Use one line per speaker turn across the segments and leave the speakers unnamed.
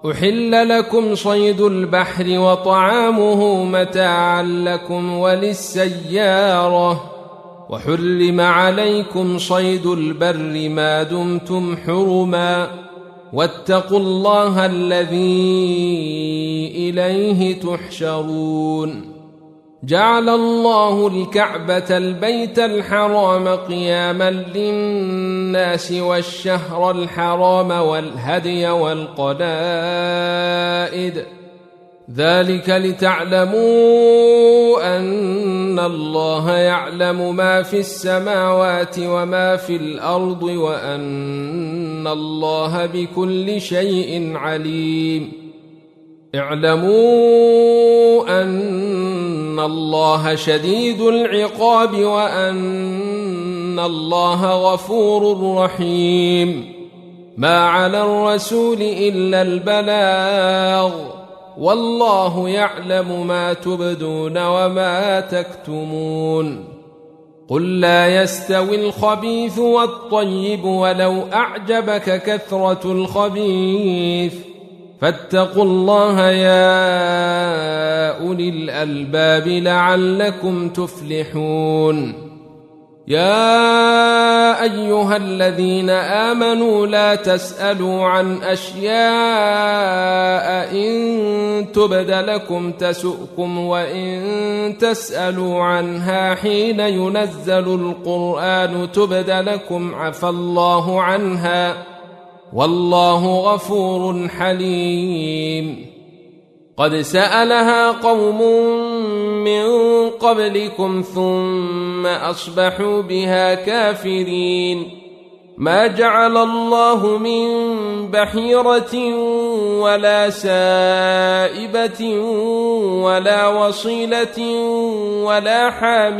أحل لكم صيد البحر وطعامه متاعا لكم وللسيارة وحرم عليكم صيد البر ما دمتم حرما واتقوا الله الذي إليه تحشرون جعل الله الكعبة البيت الحرام قياما للناس والشهر الحرام والهدي والقلائد ذلك لتعلموا أن الله يعلم ما في السماوات وما في الأرض وأن الله بكل شيء عليم اعلموا أن الله شديد العقاب وأن الله غفور رحيم ما على الرسول إلا البلاغ والله يعلم ما تبدون وما تكتمون قل لا يستوي الخبيث والطيب ولو أعجبك كثرة الخبيث فاتقوا الله يا أولي الألباب لعلكم تفلحون يا أيها الذين آمنوا لا تسألوا عن أشياء إن تبد لكم تسؤكم وإن تسألوا عنها حين ينزل القرآن تبد لكم عفى الله عنها والله غفور حليم قد سألها قوم من قبلكم ثم أصبحوا بها كافرين ما جعل الله من بحيرة ولا سائبة ولا وصيلة ولا حام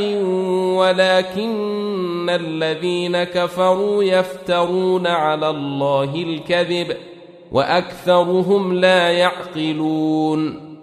ولكن الذين كفروا يفترون على الله الكذب وأكثرهم لا يعقلون